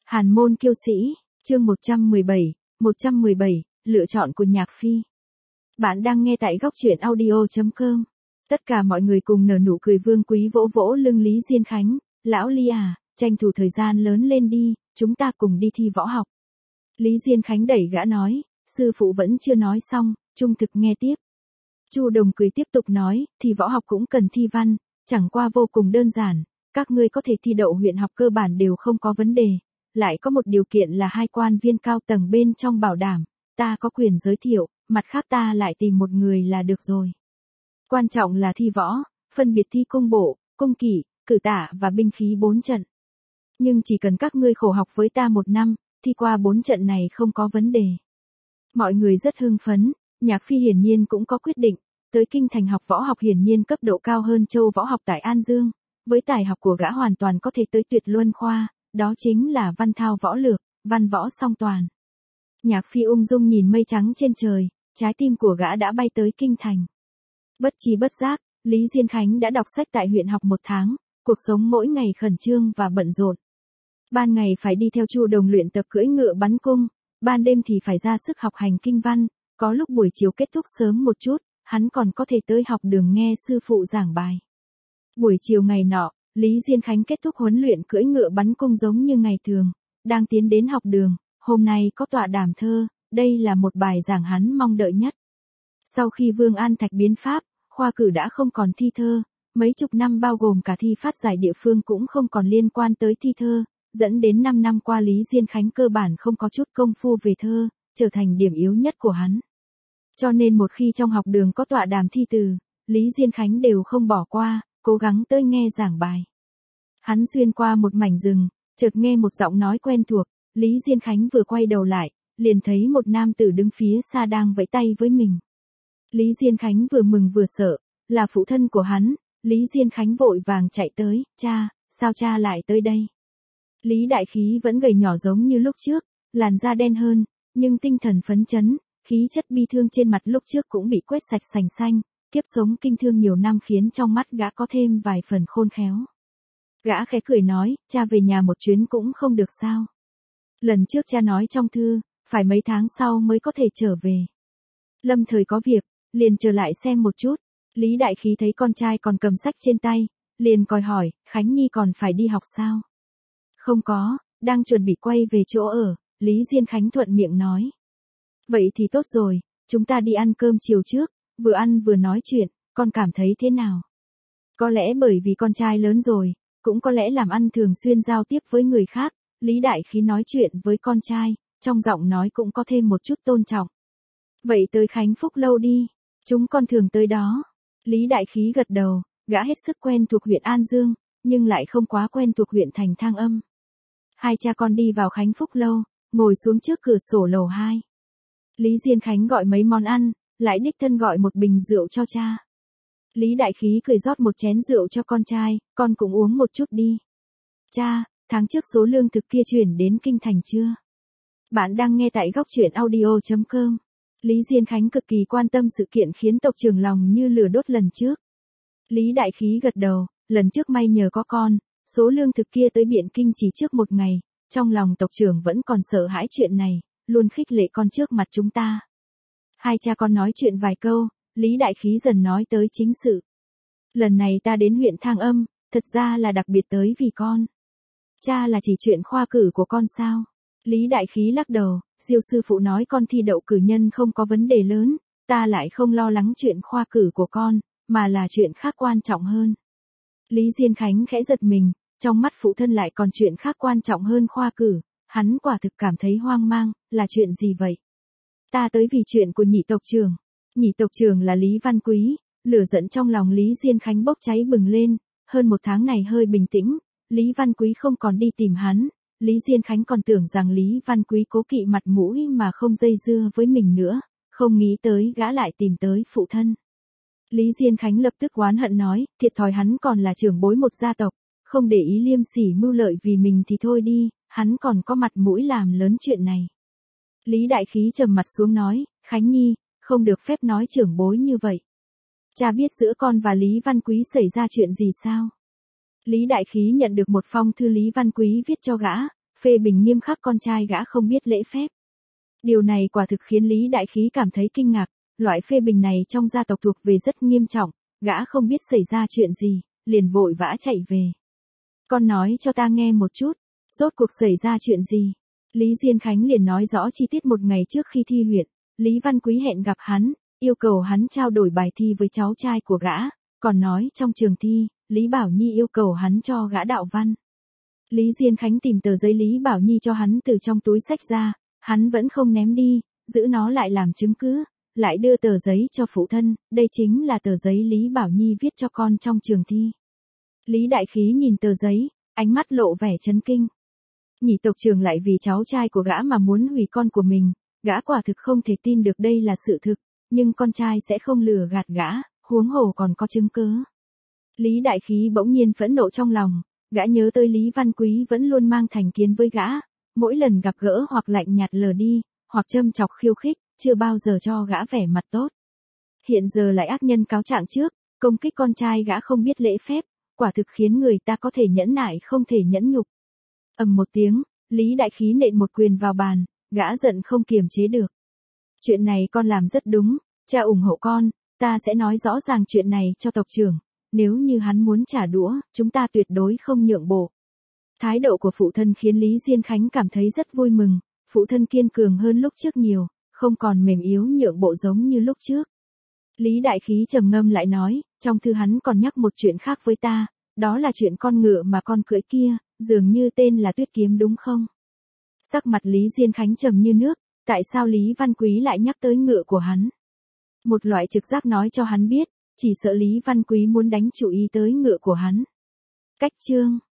Hàn môn kiêu sĩ, chương 117, lựa chọn của Nhạc Phi. Bạn đang nghe tại góc truyện audio.com. Tất cả mọi người cùng nở nụ cười. Vương Quý vỗ vỗ lưng Lý Diên Khánh, lão Lý à, tranh thủ thời gian lớn lên đi, chúng ta cùng đi thi võ học. Lý Diên Khánh đẩy gã nói, sư phụ vẫn chưa nói xong, trung thực nghe tiếp. Chu Đồng cười tiếp tục nói, thi võ học cũng cần thi văn, chẳng qua vô cùng đơn giản, các ngươi có thể thi đậu huyện học cơ bản đều không có vấn đề. Lại có một điều kiện là 2 quan viên cao tầng bên trong bảo đảm, ta có quyền giới thiệu, mặt khác ta lại tìm một người là được rồi. Quan trọng là thi võ, phân biệt thi cung bộ, cung kỵ, cử tạ và binh khí 4 trận. Nhưng chỉ cần các ngươi khổ học với ta 1 năm, thi qua 4 trận này không có vấn đề. Mọi người rất hưng phấn, Nhạc Phi hiển nhiên cũng có quyết định, tới kinh thành học võ học hiển nhiên cấp độ cao hơn châu võ học tại An Dương, với tài học của gã hoàn toàn có thể tới tuyệt luân khoa. Đó chính là văn thao võ lược, văn võ song toàn. Nhạc Phi ung dung nhìn mây trắng trên trời, trái tim của gã đã bay tới kinh thành. Bất chi bất giác, Lý Diên Khánh đã đọc sách tại huyện học 1 tháng, cuộc sống mỗi ngày khẩn trương và bận rộn. Ban ngày phải đi theo Chu Đồng luyện tập cưỡi ngựa bắn cung, ban đêm thì phải ra sức học hành kinh văn, có lúc buổi chiều kết thúc sớm một chút, hắn còn có thể tới học đường nghe sư phụ giảng bài. Buổi chiều ngày nọ, Lý Diên Khánh kết thúc huấn luyện cưỡi ngựa bắn cung giống như ngày thường, đang tiến đến học đường, hôm nay có tọa đàm thơ, đây là một bài giảng hắn mong đợi nhất. Sau khi Vương An Thạch biến pháp, khoa cử đã không còn thi thơ, mấy chục năm bao gồm cả thi phát giải địa phương cũng không còn liên quan tới thi thơ, dẫn đến 5 năm qua Lý Diên Khánh cơ bản không có chút công phu về thơ, trở thành điểm yếu nhất của hắn. Cho nên một khi trong học đường có tọa đàm thi từ, Lý Diên Khánh đều không bỏ qua, cố gắng tới nghe giảng bài. Hắn xuyên qua một mảnh rừng, chợt nghe một giọng nói quen thuộc, Lý Diên Khánh vừa quay đầu lại, liền thấy một nam tử đứng phía xa đang vẫy tay với mình. Lý Diên Khánh vừa mừng vừa sợ, là phụ thân của hắn, Lý Diên Khánh vội vàng chạy tới, cha, sao cha lại tới đây? Lý Đại Khí vẫn gầy nhỏ giống như lúc trước, làn da đen hơn, nhưng tinh thần phấn chấn, khí chất bi thương trên mặt lúc trước cũng bị quét sạch sành xanh, kiếp sống kinh thương nhiều năm khiến trong mắt gã có thêm vài phần khôn khéo. Gã khẽ cười nói, cha về nhà một chuyến cũng không được sao? Lần trước cha nói trong thư, phải mấy tháng sau mới có thể trở về. Lâm thời có việc, liền trở lại xem một chút. Lý Đại Khí thấy con trai còn cầm sách trên tay, liền còi hỏi, Khánh Nhi còn phải đi học sao? Không có, đang chuẩn bị quay về chỗ ở, Lý Diên Khánh thuận miệng nói. Vậy thì tốt rồi, chúng ta đi ăn cơm chiều trước, vừa ăn vừa nói chuyện, con cảm thấy thế nào? Có lẽ bởi vì con trai lớn rồi, cũng có lẽ làm ăn thường xuyên giao tiếp với người khác, Lý Đại Khí nói chuyện với con trai, trong giọng nói cũng có thêm một chút tôn trọng. Vậy tới Khánh Phúc Lâu đi, chúng con thường tới đó. Lý Đại Khí gật đầu, gã hết sức quen thuộc huyện An Dương, nhưng lại không quá quen thuộc huyện thành Thang Âm. Hai cha con đi vào Khánh Phúc Lâu, ngồi xuống trước cửa sổ lầu 2. Lý Diên Khánh gọi mấy món ăn, lại đích thân gọi một bình rượu cho cha. Lý Đại Khí cười rót một chén rượu cho con trai, con cũng uống một chút đi. Cha, tháng trước số lương thực kia chuyển đến kinh thành chưa? Bạn đang nghe tại góc truyện audio.com. Lý Diên Khánh cực kỳ quan tâm sự kiện khiến tộc trưởng lòng như lửa đốt lần trước. Lý Đại Khí gật đầu, lần trước may nhờ có con, số lương thực kia tới Biện Kinh chỉ trước 1 ngày, trong lòng tộc trưởng vẫn còn sợ hãi chuyện này, luôn khích lệ con trước mặt chúng ta. Hai cha con nói chuyện vài câu, Lý Đại Khí dần nói tới chính sự. Lần này ta đến huyện Thang Âm, thật ra là đặc biệt tới vì con. Cha là chỉ chuyện khoa cử của con sao? Lý Đại Khí lắc đầu, Diêu sư phụ nói con thi đậu cử nhân không có vấn đề lớn, ta lại không lo lắng chuyện khoa cử của con, mà là chuyện khác quan trọng hơn. Lý Diên Khánh khẽ giật mình, trong mắt phụ thân lại còn chuyện khác quan trọng hơn khoa cử, hắn quả thực cảm thấy hoang mang, là chuyện gì vậy? Ta tới vì chuyện của nhị tộc trưởng. Nhị tộc trưởng là Lý Văn Quý, lửa giận trong lòng Lý Diên Khánh bốc cháy bừng lên, hơn 1 tháng này hơi bình tĩnh, Lý Văn Quý không còn đi tìm hắn, Lý Diên Khánh còn tưởng rằng Lý Văn Quý cố kỵ mặt mũi mà không dây dưa với mình nữa, không nghĩ tới gã lại tìm tới phụ thân. Lý Diên Khánh lập tức oán hận nói, thiệt thòi hắn còn là trưởng bối một gia tộc, không để ý liêm sỉ mưu lợi vì mình thì thôi đi, hắn còn có mặt mũi làm lớn chuyện này. Lý Đại Khí trầm mặt xuống nói, Khánh Nhi, không được phép nói trưởng bối như vậy. Cha biết giữa con và Lý Văn Quý xảy ra chuyện gì sao? Lý Đại Khí nhận được một phong thư Lý Văn Quý viết cho gã, phê bình nghiêm khắc con trai gã không biết lễ phép. Điều này quả thực khiến Lý Đại Khí cảm thấy kinh ngạc, loại phê bình này trong gia tộc thuộc về rất nghiêm trọng, gã không biết xảy ra chuyện gì, liền vội vã chạy về. Con nói cho ta nghe một chút, rốt cuộc xảy ra chuyện gì? Lý Diên Khánh liền nói rõ chi tiết một ngày trước khi thi huyện, Lý Văn Quý hẹn gặp hắn, yêu cầu hắn trao đổi bài thi với cháu trai của gã, còn nói trong trường thi, Lý Bảo Nhi yêu cầu hắn cho gã đạo văn. Lý Diên Khánh tìm tờ giấy Lý Bảo Nhi cho hắn từ trong túi xách ra, hắn vẫn không ném đi, giữ nó lại làm chứng cứ, lại đưa tờ giấy cho phụ thân, đây chính là tờ giấy Lý Bảo Nhi viết cho con trong trường thi. Lý Đại Khí nhìn tờ giấy, ánh mắt lộ vẻ chấn kinh. Nhị tộc trưởng lại vì cháu trai của gã mà muốn hủy con của mình, gã quả thực không thể tin được đây là sự thực, nhưng con trai sẽ không lừa gạt gã, huống hồ còn có chứng cứ. Lý Đại Khí bỗng nhiên phẫn nộ trong lòng, gã nhớ tới Lý Văn Quý vẫn luôn mang thành kiến với gã, mỗi lần gặp gỡ hoặc lạnh nhạt lờ đi, hoặc châm chọc khiêu khích, chưa bao giờ cho gã vẻ mặt tốt. Hiện giờ lại ác nhân cáo trạng trước, công kích con trai gã không biết lễ phép, quả thực khiến người ta có thể nhẫn nại không thể nhẫn nhục. Ầm một tiếng, Lý Đại Khí nện một quyền vào bàn, gã giận không kiềm chế được. Chuyện này con làm rất đúng, cha ủng hộ con, ta sẽ nói rõ ràng chuyện này cho tộc trưởng, nếu như hắn muốn trả đũa, chúng ta tuyệt đối không nhượng bộ. Thái độ của phụ thân khiến Lý Diên Khánh cảm thấy rất vui mừng, phụ thân kiên cường hơn lúc trước nhiều, không còn mềm yếu nhượng bộ giống như lúc trước. Lý Đại Khí trầm ngâm lại nói, trong thư hắn còn nhắc một chuyện khác với ta, đó là chuyện con ngựa mà con cưỡi kia, dường như tên là Tuyết Kiếm đúng không? Sắc mặt Lý Diên Khánh trầm như nước, tại sao Lý Văn Quý lại nhắc tới ngựa của hắn? Một loại trực giác nói cho hắn biết, chỉ sợ Lý Văn Quý muốn đánh chủ ý tới ngựa của hắn. Cách chương